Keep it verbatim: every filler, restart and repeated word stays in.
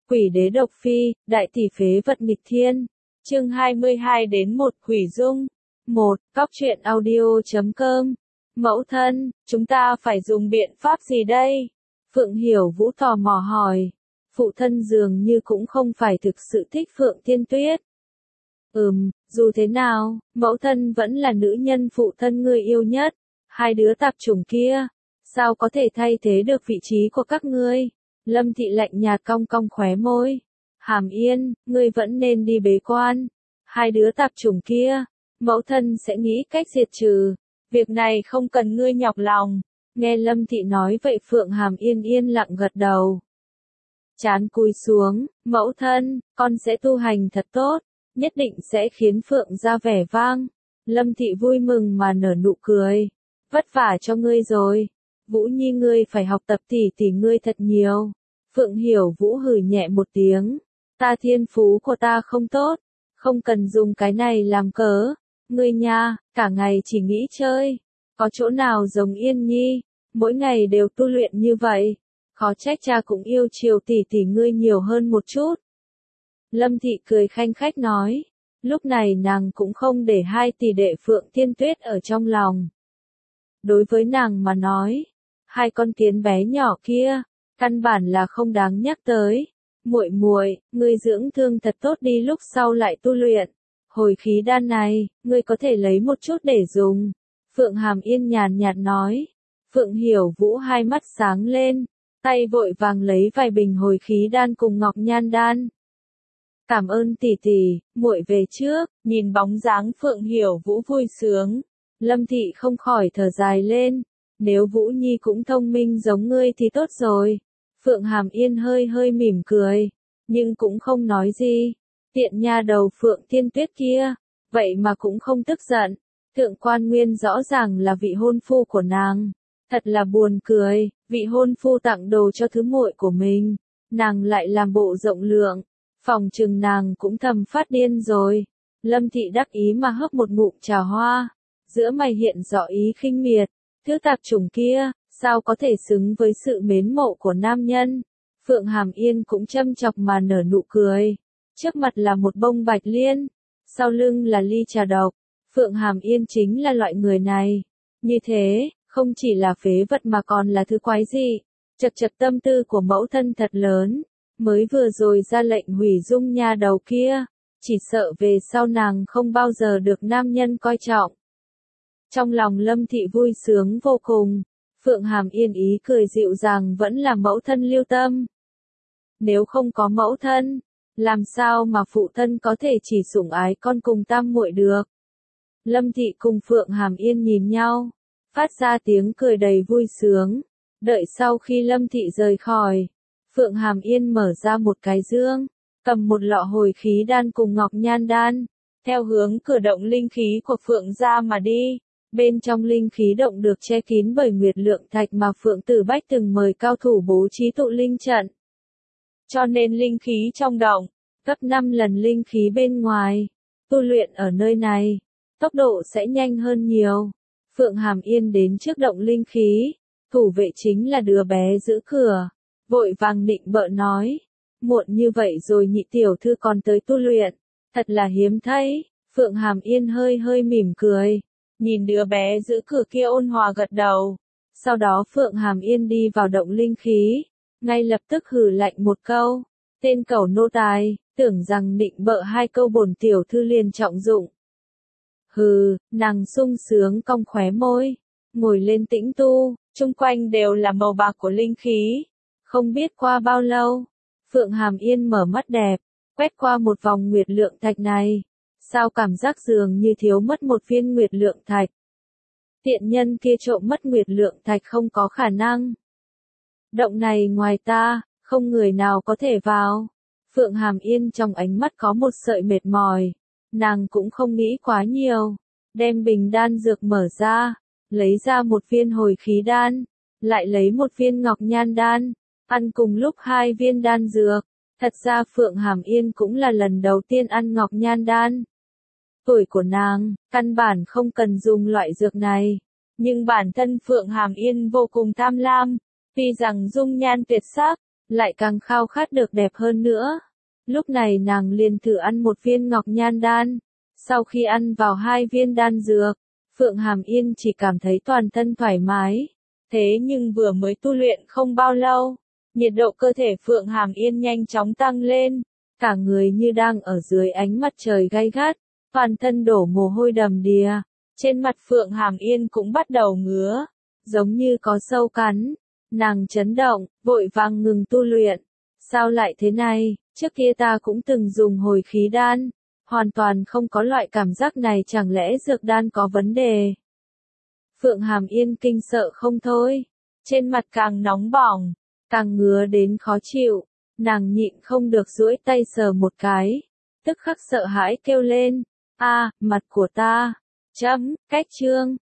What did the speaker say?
Quỷ đế độc phi, đại tỷ phế vật nghịch thiên. Chương hai mươi hai đến một Hủy dung. một. Cóc truyện audio chấm com. Mẫu thân, chúng ta phải dùng biện pháp gì đây? Phượng Hiểu Vũ tò mò hỏi. Phụ thân dường như cũng không phải thực sự thích Phượng Thiên Tuyết. Ừm, dù thế nào, mẫu thân vẫn là nữ nhân phụ thân ngươi yêu nhất. Hai đứa tạp chủng kia, sao có thể thay thế được vị trí của các ngươi? Lâm Thị lạnh nhạt cong cong khóe môi. Hàm Yên, ngươi vẫn nên đi bế quan. Hai đứa tạp chủng kia, mẫu thân sẽ nghĩ cách diệt trừ. Việc này không cần ngươi nhọc lòng. Nghe Lâm Thị nói vậy Phượng Hàm Yên yên lặng gật đầu. Chán cúi xuống, mẫu thân, con sẽ tu hành thật tốt, nhất định sẽ khiến Phượng ra vẻ vang. Lâm Thị vui mừng mà nở nụ cười. Vất vả cho ngươi rồi. Vũ Nhi ngươi phải học tập tỉ tỉ ngươi thật nhiều. Phượng Hiểu Vũ hừ nhẹ một tiếng. Ta thiên phú của ta không tốt. Không cần dùng cái này làm cớ. Ngươi nha, cả ngày chỉ nghĩ chơi. Có chỗ nào giống Yên Nhi. Mỗi ngày đều tu luyện như vậy. Khó trách cha cũng yêu chiều tỉ tỉ ngươi nhiều hơn một chút. Lâm Thị cười khanh khách nói. Lúc này nàng cũng không để hai tỷ đệ Phượng Thiên Tuyết ở trong lòng. Đối với nàng mà nói, hai con kiến bé nhỏ kia, căn bản là không đáng nhắc tới. Muội muội, ngươi dưỡng thương thật tốt đi lúc sau lại tu luyện. Hồi khí đan này, ngươi có thể lấy một chút để dùng. Phượng Hàm Yên nhàn nhạt nói. Phượng Hiểu Vũ hai mắt sáng lên, tay vội vàng lấy vài bình hồi khí đan cùng ngọc nhan đan. Cảm ơn tỷ tỷ, muội về trước. Nhìn bóng dáng Phượng Hiểu Vũ vui sướng, Lâm Thị không khỏi thở dài lên. Nếu Vũ Nhi cũng thông minh giống ngươi thì tốt rồi. Phượng Hàm Yên hơi hơi mỉm cười, nhưng cũng không nói gì. Tiện nha đầu Phượng Thiên Tuyết kia, vậy mà cũng không tức giận. Thượng Quan Nguyên rõ ràng là vị hôn phu của nàng. Thật là buồn cười, vị hôn phu tặng đồ cho thứ muội của mình, nàng lại làm bộ rộng lượng. Phòng trừng nàng cũng thầm phát điên rồi. Lâm Thị đắc ý mà hớp một ngụm trà hoa. Giữa mày hiện rõ ý khinh miệt. Thứ tạp chủng kia, sao có thể xứng với sự mến mộ của nam nhân. Phượng Hàm Yên cũng châm chọc mà nở nụ cười. Trước mặt là một bông bạch liên, sau lưng là ly trà độc. Phượng Hàm Yên chính là loại người này. Như thế, không chỉ là phế vật mà còn là thứ quái dị. Chật chật tâm tư của mẫu thân thật lớn. Mới vừa rồi ra lệnh hủy dung nha đầu kia, chỉ sợ về sau nàng không bao giờ được nam nhân coi trọng. Trong lòng Lâm Thị vui sướng vô cùng. Phượng Hàm Yên ý cười dịu dàng vẫn là mẫu thân lưu tâm. Nếu không có mẫu thân, làm sao mà phụ thân có thể chỉ sủng ái con cùng tam muội được. Lâm Thị cùng Phượng Hàm Yên nhìn nhau, phát ra tiếng cười đầy vui sướng. Đợi sau khi Lâm Thị rời khỏi, Phượng Hàm Yên mở ra một cái dương, cầm một lọ hồi khí đan cùng ngọc nhan đan, theo hướng cửa động linh khí của Phượng gia mà đi. Bên trong linh khí động được che kín bởi nguyệt lượng thạch mà Phượng Tử Bách từng mời cao thủ bố trí tụ linh trận. Cho nên linh khí trong động, gấp năm lần linh khí bên ngoài. Tu luyện ở nơi này, tốc độ sẽ nhanh hơn nhiều. Phượng Hàm Yên đến trước động linh khí, thủ vệ chính là đứa bé giữ cửa. Vội vàng nịnh bợ nói, muộn như vậy rồi nhị tiểu thư còn tới tu luyện, thật là hiếm thấy. Phượng Hàm Yên hơi hơi mỉm cười, nhìn đứa bé giữ cửa kia ôn hòa gật đầu. Sau đó Phượng Hàm Yên đi vào động linh khí, ngay lập tức hừ lạnh một câu, tên cẩu nô tài, tưởng rằng nịnh bợ hai câu bổn tiểu thư liền trọng dụng. Hừ, nàng sung sướng cong khóe môi, ngồi lên tĩnh tu, chung quanh đều là màu bạc của linh khí. Không biết qua bao lâu, Phượng Hàm Yên mở mắt đẹp, quét qua một vòng nguyệt lượng thạch này. Sao cảm giác dường như thiếu mất một viên nguyệt lượng thạch. Tiện nhân kia trộm mất nguyệt lượng thạch không có khả năng. Động này ngoài ta, không người nào có thể vào. Phượng Hàm Yên trong ánh mắt có một sợi mệt mỏi. Nàng cũng không nghĩ quá nhiều. Đem bình đan dược mở ra, lấy ra một viên hồi khí đan, lại lấy một viên ngọc nhan đan. Ăn cùng lúc hai viên đan dược. Thật ra Phượng Hàm Yên cũng là lần đầu tiên ăn ngọc nhan đan. Tuổi của nàng, căn bản không cần dùng loại dược này. Nhưng bản thân Phượng Hàm Yên vô cùng tham lam. Tuy rằng dung nhan tuyệt sắc, lại càng khao khát được đẹp hơn nữa. Lúc này nàng liền thử ăn một viên ngọc nhan đan. Sau khi ăn vào hai viên đan dược, Phượng Hàm Yên chỉ cảm thấy toàn thân thoải mái. Thế nhưng vừa mới tu luyện không bao lâu, nhiệt độ cơ thể Phượng Hàm Yên nhanh chóng tăng lên, cả người như đang ở dưới ánh mặt trời gay gắt, toàn thân đổ mồ hôi đầm đìa, trên mặt Phượng Hàm Yên cũng bắt đầu ngứa, giống như có sâu cắn. Nàng chấn động, vội vàng ngừng tu luyện. Sao lại thế này, trước kia ta cũng từng dùng hồi khí đan, hoàn toàn không có loại cảm giác này, chẳng lẽ dược đan có vấn đề? Phượng Hàm Yên kinh sợ không thôi, trên mặt càng nóng bỏng, càng ngứa đến khó chịu, nàng nhịn không được duỗi tay sờ một cái, tức khắc sợ hãi kêu lên, a, mặt của ta, chấm, cách chương.